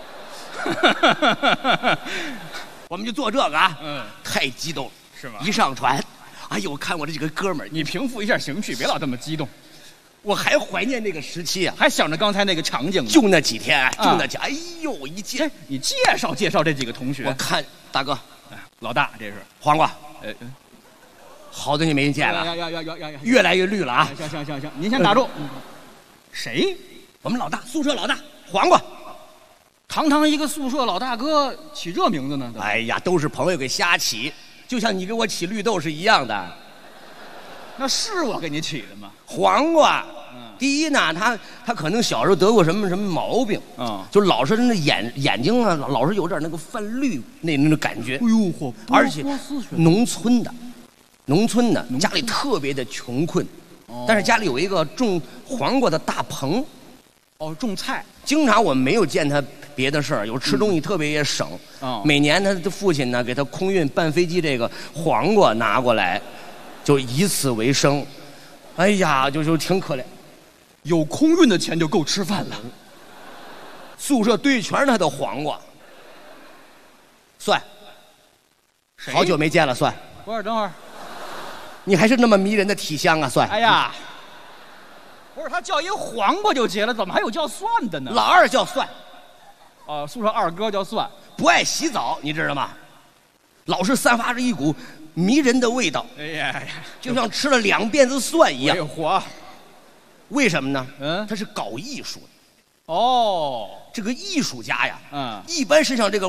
我们就做这个啊，太激动了， 是吗？ 一上船，哎呦，看我这几个哥们儿， 你平复一下情绪，别老这么激动。 我还怀念那个时期啊， 还想着刚才那个场景， 就那几天，就那几，哎呦，一见你介绍这几个同学。 我看大哥， 老大，这是黄瓜，好东西没见了，越来越绿了啊！ 行，您先打住。谁？ 我们老大，宿舍老大，黄瓜。 堂堂一个宿舍老大哥，起这名字呢？ 哎呀，都是朋友给瞎起，就像你给我起绿豆是一样的。 那是我给你起的吗？ 黄瓜，第一呢，他可能小时候得过什么毛病啊，就老是那眼睛啊，老是有点那个泛绿那种感觉。 哎呦嚯！ 而且农村的家里特别的穷困，但是家里有一个种黄瓜的大棚， 种菜。 经常我们没有见他别的事儿，有吃东西特别也省。每年他的父亲呢给他空运办飞机这个黄瓜拿过来。就以此为生，哎呀，就挺可怜， 有空运的钱就够吃饭了。 宿舍堆全是他的黄瓜。算，好久没见了，算。 不是，等会儿， 你还是那么迷人的体香啊，算。 哎呀，不是他叫一黄瓜就结了，怎么还有叫算的呢？ 老二叫算， 宿舍二哥叫算， 不爱洗澡，你知道吗？老是散发着一股迷人的味道， 哎呀， 就像吃了2辫子蒜一样。 嚯！ 为什么呢？他是搞艺术的。这个艺术家呀，一般是像这个，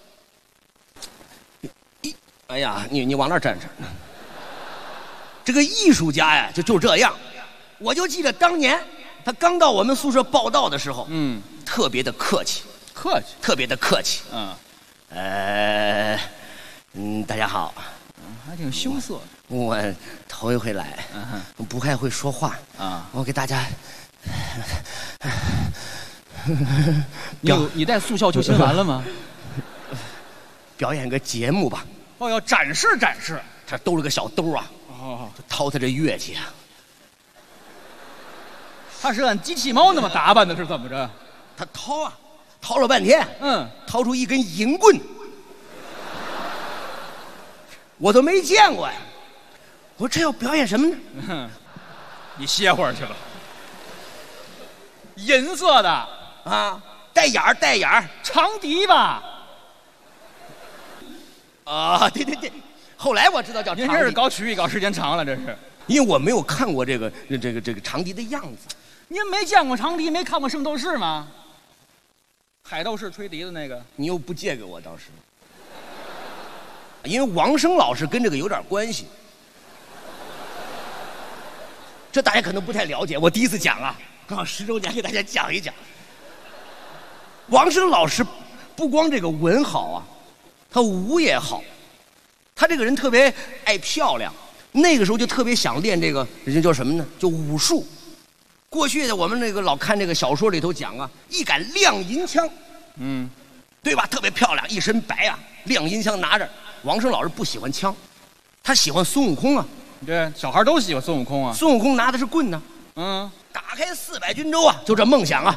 哎呀，你往那儿站着。这个艺术家呀，就这样。我就记得当年他刚到我们宿舍报道的时候，特别的客气，特别的客气。大家好。 还挺羞涩。 我头一回来，不太会说话啊。我给大家， 你带速效救心丸了吗？ 表演个节目吧。 要展示展示。 他兜了个小兜啊，就掏他这乐器啊。 他是按机器猫那么打扮的，是怎么着？ 他掏了半天，掏出一根银棍。我都没见过呀！我说这要表演什么呢？ 你歇会儿去了。银色的啊，带眼儿， 长笛吧？ 对。后来我知道叫长笛。 您这是搞曲艺搞时间长了，这是。 因为我没有看过这个长笛的样子。 您没见过长笛，没看过《圣斗士》吗？海斗士吹笛子那个。 你又不借给我当时。因为王声老师跟这个有点关系，这大家可能不太了解。我第一次讲啊，刚好10周年给大家讲一讲。 王声老师不光这个文好啊，他武也好。他这个人特别爱漂亮，那个时候就特别想练这个，人家叫什么呢？就武术。过去我们那个老看这个小说里头讲啊，一杆亮银枪，对吧？特别漂亮，一身白啊，亮银枪拿着。王声老师不喜欢枪，他喜欢孙悟空啊。 对，小孩都喜欢孙悟空啊。 孙悟空拿的是棍呢，打开400军州啊，就这梦想啊。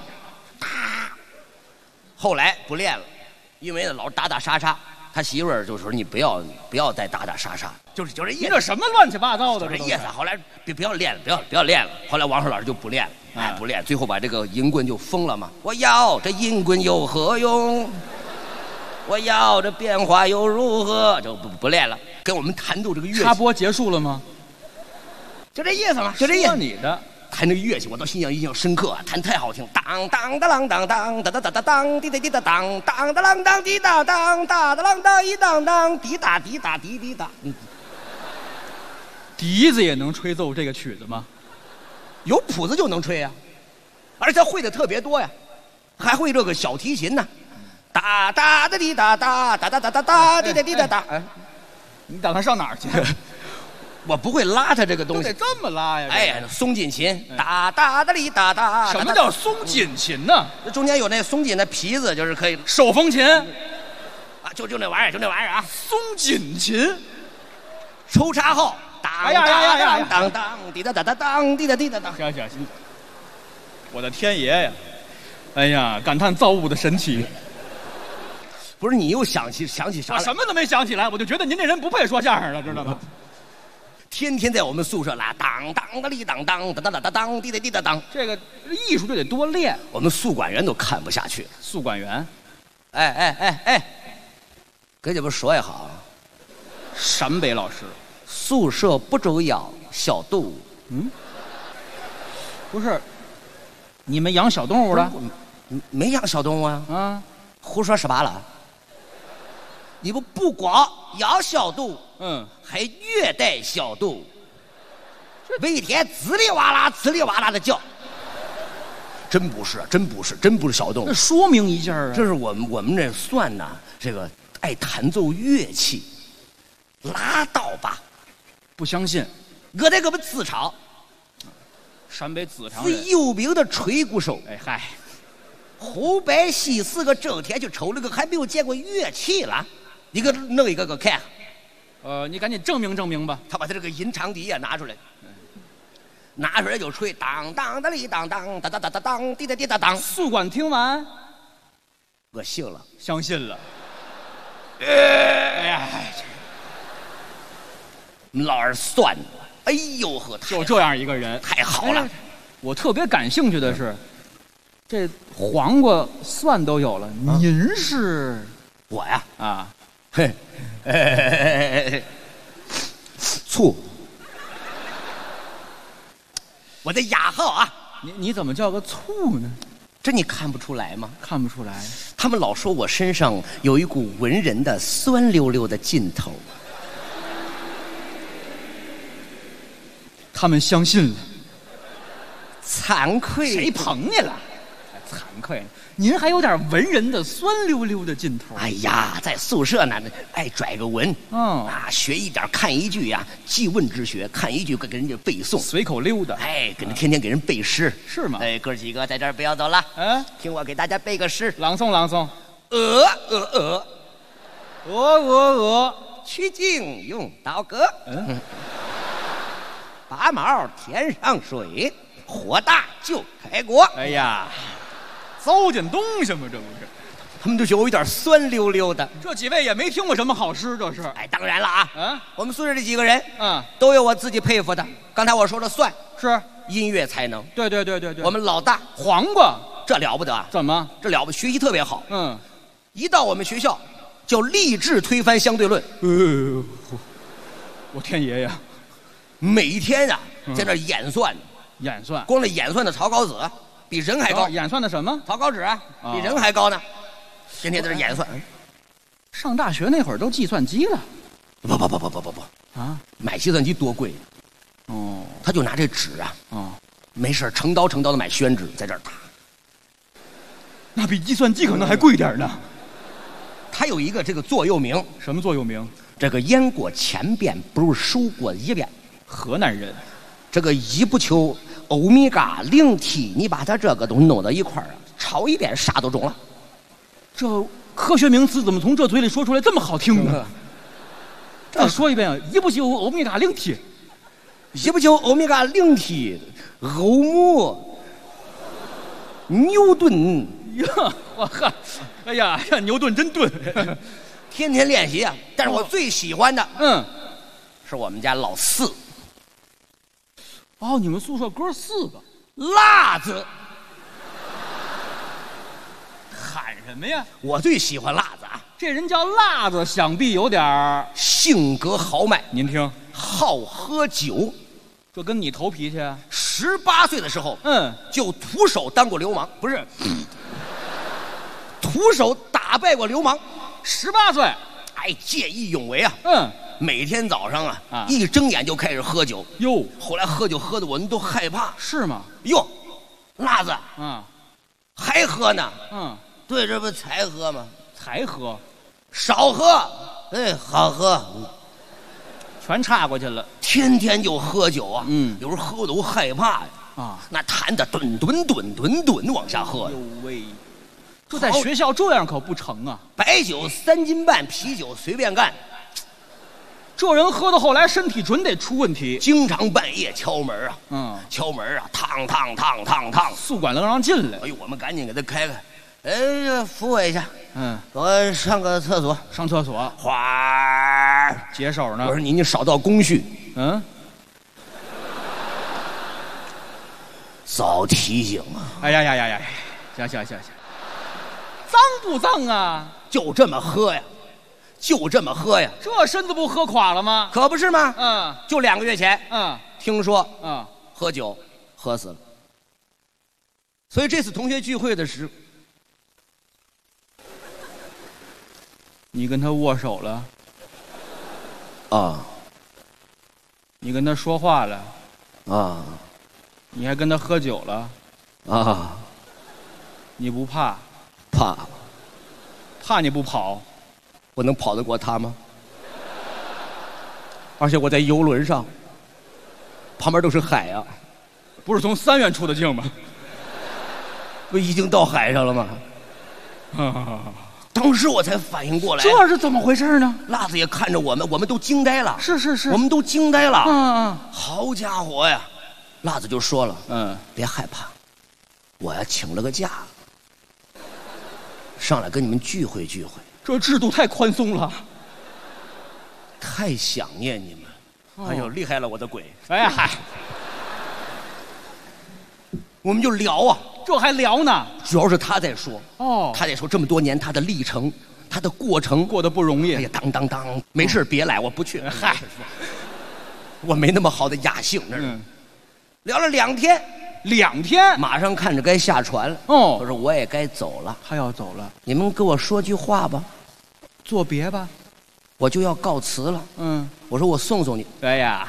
后来不练了，因为呢老打打杀杀。他媳妇儿就说：“你不要再打打杀杀，就这意思。” 这什么乱七八糟的？ 这意思。后来不要练了，不要练了。后来王声老师就不练了，不练，最后把这个银棍就封了嘛。我要这银棍有何用？我要这变化又如何？就不练了，跟我们弹奏这个乐器。 插播结束了吗？ 就这意思嘛，就这意思。 说你的。 弹那个乐器，我到印象深刻，弹太好听，当当当啷当当，哒哒哒哒当，滴哒滴哒当，当哒啷当滴哒当，哒哒啷当一当当，滴哒滴哒滴滴哒。 笛子也能吹奏这个曲子吗？ 有谱子就能吹呀，而且他会的特别多呀，还会这个小提琴呢，哒哒哒滴哒哒，哒哒哒哒哒，滴哒滴哒哒。 你打算上哪儿去？ 我不会拉它这个东西， 得这么拉呀！ 哎呀，松紧琴，哒哒哒哩哒哒。 什么叫松紧琴呢？ 中间有那松紧的皮子，就是可以。 手风琴， 啊，就那玩意儿，就那玩意儿啊！ 松紧琴， 抽插号，当当当当，滴哒哒哒当，滴哒滴哒当。 行，我的天爷呀！哎呀，感叹造物的神奇。 不是你又想起啥？ 我什么都没想起来，我就觉得您这人不配说相声了，知道吗？ 天天在我们宿舍拉当当的哩当当，哒哒哒哒当，滴哒滴哒当。 这个艺术就得多练。 我们宿管员都看不下去。 宿管员， 哎，跟你们说一下啊， 陕北老师， 宿舍不周要小动物。 不是，你们养小动物了？ 没养小动物啊。胡说18了。你们不光养小动物，还虐待小动物，每天滋里哇啦的叫。真不是小动物。 那说明一下啊。 这是我们这算呐，这个爱弹奏乐器。拉倒吧， 不相信。 我在我们自嘲， 陕北子长是有名的吹鼓手。 哎嗨， 胡白西4个整天就抽了个还没有见过乐器了。你给弄一个给看， 你赶紧证明吧。 他把他这个银长笛也拿出来，拿出来就吹，当当的哩当当，哒哒哒哒当，滴哒滴哒当。 宿管听完， 我信了， 相信了。哎呀， 老二算了，哎呦呵， 就这样一个人， 太好了。 我特别感兴趣的是，这黄瓜蒜都有了，您是？ 我呀， 啊。 嘿，醋，我的雅号啊！ 你怎么叫个醋呢？ 这你看不出来吗？ 看不出来。 他们老说我身上有一股文人的酸溜溜的劲头。 他们相信了。 惭愧。 谁捧你了？惭愧。您还有点文人的酸溜溜的劲头。 哎呀，在宿舍呢，爱拽个文，学一点看一句呀，记问之学，看一句给人家背诵， 随口溜达。 哎，跟着天天给人背诗， 是吗？ 哎，哥几个在这儿不要走了，听我给大家背个诗， 朗诵。 曲径用刀割，拔毛添上水，火大就开锅。 哎呀。糟践东西吗？这不是， 他们就有一点酸溜溜的。 这几位也没听过什么好诗，这是。 哎，当然了啊，我们宿舍这几个人，都有我自己佩服的。刚才我说的蒜是音乐才能， 对。 我们老大黄瓜这了不得， 怎么？ 这了不得，学习特别好。一到我们学校就立志推翻相对论。 我天爷呀！ 每天啊，在那演算，光那演算的草稿纸。比人还高， 演算的什么？ 草稿纸啊，比人还高呢。天天在这演算。 上大学那会儿都计算机了。 不啊！买计算机多贵。他就拿这纸啊，没事成刀的买宣纸，在这儿打。 那比计算机可能还贵点呢。 它有一个这个座右铭， 什么座右铭？ 这个言过千遍，不如手过一遍。 河南人， 这个一不求欧米伽0T，你把它这个东西弄到一块儿啊，炒一遍啥都中了。 这科学名词怎么从这嘴里说出来这么好听呢？再说一遍啊，一不求欧米伽0T， 一不求欧米伽0T，欧姆牛顿呀，我呵，哎呀，牛顿真钝， 天天练习啊。但是我最喜欢的，是我们家老四。 哦，你们宿舍哥4个， 辣子。 喊什么呀？ 我最喜欢辣子啊！ 这人叫辣子，想必有点性格豪迈。 您听， 好喝酒， 这跟你头脾气啊 ？18岁的时候，就徒手当过流氓，不是，徒手打败过流氓。 18岁， 哎，见义勇为啊！每天早上啊，一睁眼就开始喝酒。 哟， 后来喝酒喝的我们都害怕。 是吗？ 哟，辣子，还喝呢？对，这不才喝吗？ 才喝， 少喝，好喝， 全岔过去了。 天天就喝酒啊，有时候喝的我害怕呀。那痰的吨往下喝。 呦喂，这在学校这样可不成啊！ 白酒3斤半，啤酒随便干。 这人喝到后来身体准得出问题， 经常半夜敲门啊，敲门啊，烫， 宿管能让进来。 哎呦，我们赶紧给他开开。哎，扶我一下，我上个厕所。 上厕所， 哗， 解手呢。 我说你少道工序。早提醒啊！ 哎呀，行，脏不脏啊？ 就这么喝呀。 这身子不喝垮了吗？ 可不是吗？就2个月前，听说，喝酒喝死了。所以这次同学聚会的时候， 你跟他握手了？你跟他说话了？你还跟他喝酒了？你不怕？怕你不跑？ 我能跑得过他吗？而且我在游轮上，旁边都是海啊， 不是从3院出的境吗？ 不已经到海上了吗？当时我才反应过来， 这是怎么回事呢？ 辣子也看着我们，我们都惊呆了。 是， 我们都惊呆了。好家伙呀！辣子就说了，别害怕，我呀请了个假，上来跟你们聚会。 这制度太宽松了， 太想念你们。哎呦，厉害了我的鬼！ 哎呀，嗨， 我们就聊啊， 这还聊呢。 主要是他在说，他在说这么多年他的历程，他的过程， 过得不容易。 哎呀，当，没事别来，我不去。嗨，我没那么好的雅兴，这是。聊了2天，马上看着该下船了。我说我也该走了， 他要走了， 你们给我说句话吧， 作别吧， 我就要告辞了。我说我送你。 哎呀，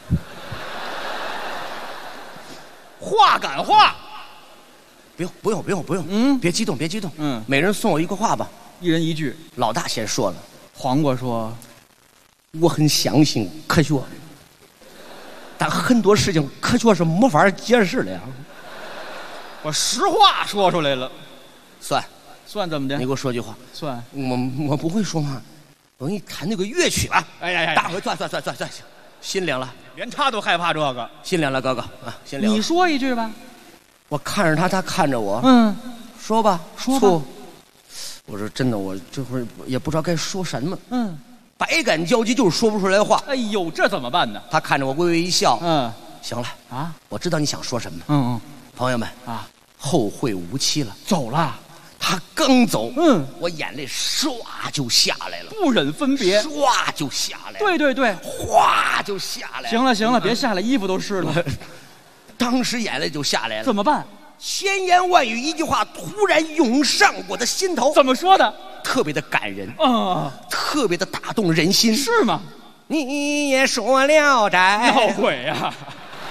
话赶话， 不用，别激动。每人送我一个话吧， 一人一句。 老大先说了， 黄瓜说， 我很相信科学。但很多事情科学是没法解释的呀。 我实话说出来了， 算怎么的？ 你给我说句话。 算， 我不会说话，我给你弹那个乐曲吧。 哎呀， 大回算，心凉了。 连他都害怕这个， 心凉了，哥哥啊，心凉了。 你说一句吧。 我看着他，他看着我。说吧。我说真的，我这会儿也不知道该说什么。百感交集，就是说不出来话。 哎呦，这怎么办呢？ 他看着我微微一笑。行了啊， 我知道你想说什么。朋友们啊，后会无期了， 走了。 他刚走，我眼泪唰就下来了， 不忍分别， 唰就下来了。 对， 哗就下来了。行了，别下来，衣服都湿了。 当时眼泪就下来了。 怎么办？ 千言万语一句话突然涌上我的心头。 怎么说的？ 特别的感人特别的打动人心。 是吗？ 你也说了斋， 闹鬼呀！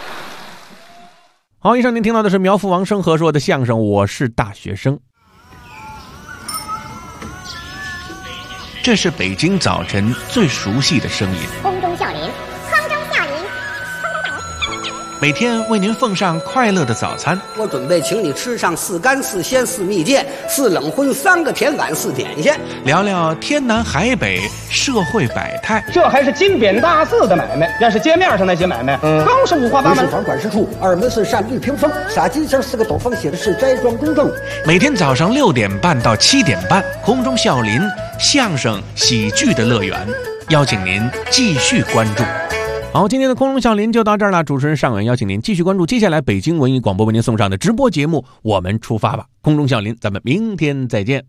好，以上您听到的是苗阜王声和说的相声《我是大学生》。 这是北京早晨最熟悉的声音。 空中笑林，空中笑林， 每天为您奉上快乐的早餐。 我准备请你吃上4干4鲜4蜜饯4冷荤3个甜碗4点心， 聊聊天南海北社会百态。 这还是金匾大字的买卖，要是街面上那些买卖，更是五花八门。 门市房管事处，2门是善绿屏风，撒金星4个斗方，写的是斋庄公证。 每天早上6点半到7点半，空中笑林相声喜剧的乐园，邀请您继续关注。好，今天的空中笑林就到这儿了。主持人尚远邀请您继续关注接下来北京文艺广播为您送上的直播节目，我们出发吧！空中笑林，咱们明天再见。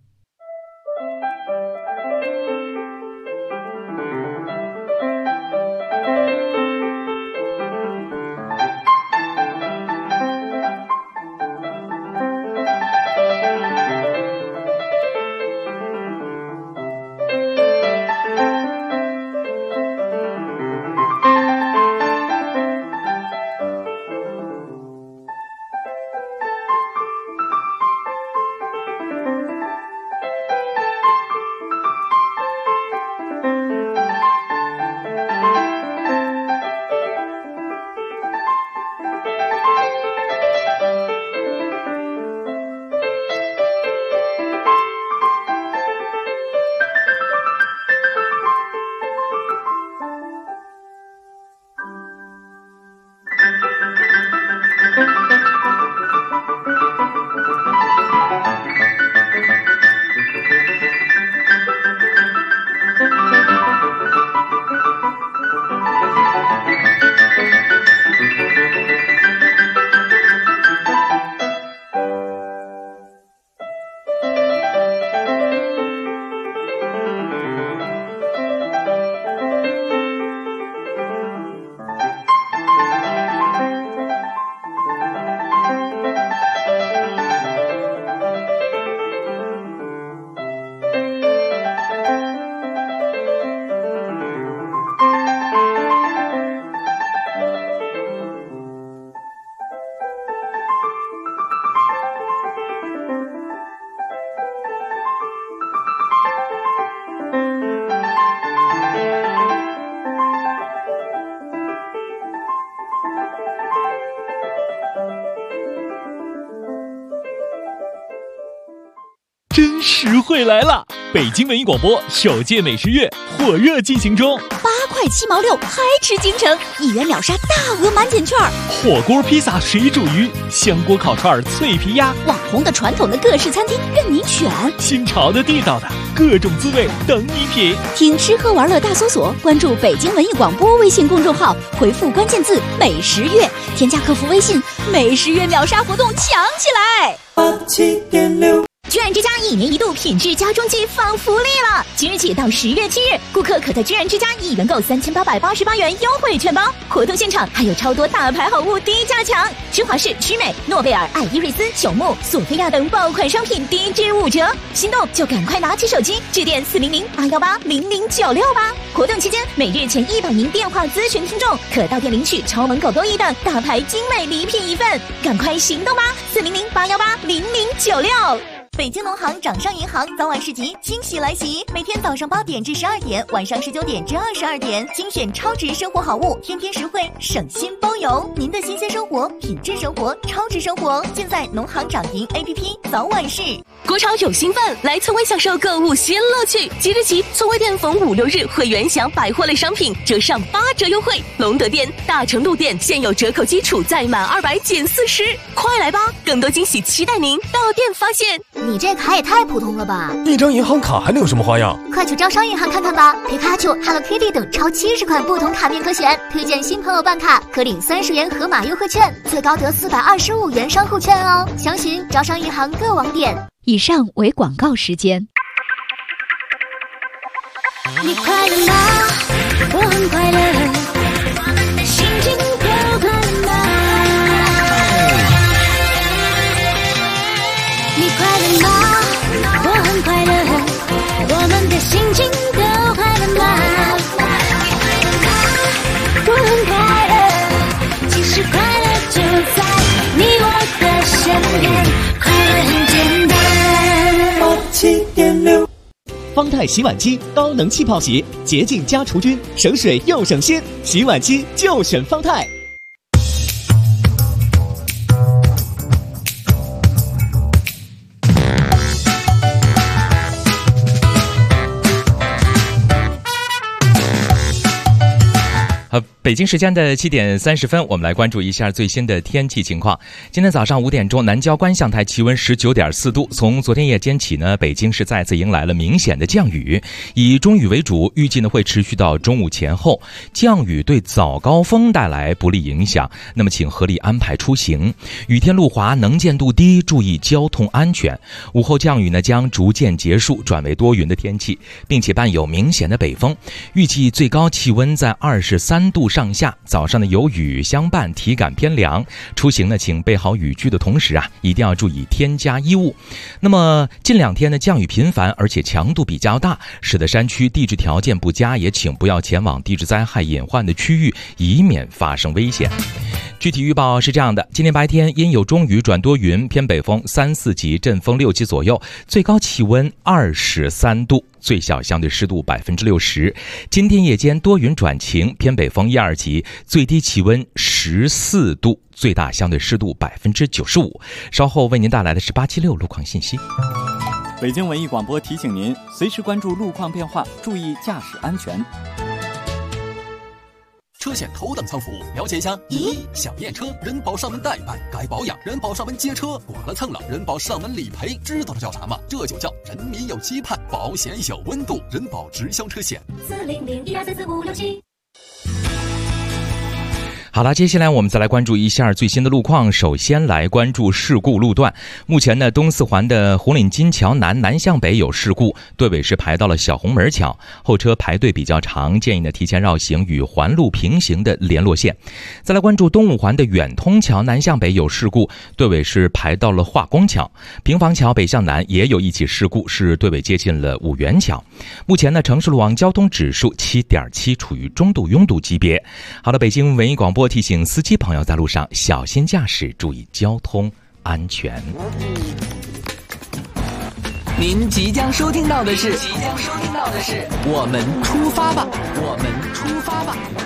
真实惠来了！北京文艺广播首届美食月火热进行中 ，8块7毛6，嗨吃京城，1元秒杀大额满减券， 火锅、披萨、水煮鱼、香锅、烤串、脆皮鸭， 网红的、传统的各式餐厅任你选， 新潮的、地道的各种滋味等你品。 听吃喝玩乐大搜索，关注北京文艺广播微信公众号，回复关键字“美食月”，添加客服微信，美食月秒杀活动抢起来！87.6。居然之家1年1度品质家装季放福利了！即日起到10月7日，顾客可在居然之家1元购3888元优惠券包。活动现场还有超多大牌好物低价抢，芝华士、曲美、诺贝尔、爱伊瑞斯、朽木、索菲亚等爆款商品低至5折。心动就赶快拿起手机致电400-818-0096吧！活动期间，每日前100名电话咨询听众可到店领取超萌狗狗衣等大牌精美礼品1份，赶快行动吧！400-818-0096。北京农行掌上银行早晚市集惊喜来袭，每天早上8点至12点，晚上19点至22点，精选超值生活好物，天天实惠，省心包邮。您的新鲜生活、品质生活、超值生活，尽在农行掌银 APP 早晚市。 国潮有新范，来村威享受购物新乐趣。即日起，村威店逢5、6日会员享百货类商品折上8折优惠。隆德店、大成路店现有折扣基础在满200减40，快来吧！更多惊喜期待您到店发现。 你这卡也太普通了吧！ 一张银行卡还能有什么花样？ 快去招商银行看看吧！皮卡丘、Hello Kitty 等超70款不同卡面可选，推荐新朋友办卡可领30元盒马优惠券，最高得425元商户券哦！详询招商银行各网点。以上为广告时间。 你快乐吗？我很快乐，心情都快乐吗？你快乐吗？我很快乐，我们的心情都快乐吗？我很快乐，其实快乐就在你我的身边，快乐很简单。87.6 方太洗碗机高能气泡洗，洁净加除菌，省水又省心，洗碗机就选方太。 北京时间的7点30分，我们来关注一下最新的天气情况。今天早上5点钟，南郊观象台气温19.4度。从昨天夜间起呢，北京是再次迎来了明显的降雨，以中雨为主，预计呢会持续到中午前后。降雨对早高峰带来不利影响，那么请合理安排出行。雨天路滑，能见度低，注意交通安全。午后降雨呢将逐渐结束，转为多云的天气，并且伴有明显的北风。预计最高气温在23度上下，早上呢有雨相伴，体感偏凉。出行呢，请备好雨具的同时一定要注意添加衣物。那么近2天呢降雨频繁，而且强度比较大，使得山区地质条件不佳，也请不要前往地质灾害隐患的区域，以免发生危险。具体预报是这样的：今天白天阴有中雨转多云，偏北风3、4级，阵风6级左右，最高气温23度，最小相对湿度60%。今天夜间多云转晴，偏北风1、2级，最低气温14度，最大相对湿度95%。稍后为您带来的是876路况信息。 北京文艺广播提醒您，随时关注路况变化，注意驾驶安全。 车险头等舱服务，了解一下。1. 想验车，人保上门代办；该保养，人保上门接车；剐了蹭了，人保上门理赔。知道这叫啥吗？这就叫人民有期盼，保险有温度。人保直销车险。40012444567。 好了，接下来我们再来关注一下最新的路况。首先来关注事故路段。目前呢，东四环的红领巾桥南向北有事故，队尾是排到了小红门桥，后车排队比较长，建议呢提前绕行与环路平行的联络线。再来关注东五环的远通桥南向北有事故，队尾是排到了化工桥。平房桥北向南也有一起事故，是队尾接近了五元桥。目前呢，城市路网交通指数7.7，处于中度拥堵级别。好了，北京文艺广播提醒司机朋友在路上小心驾驶，注意交通安全。 您即将收听到的是我们出发吧，我们出发吧。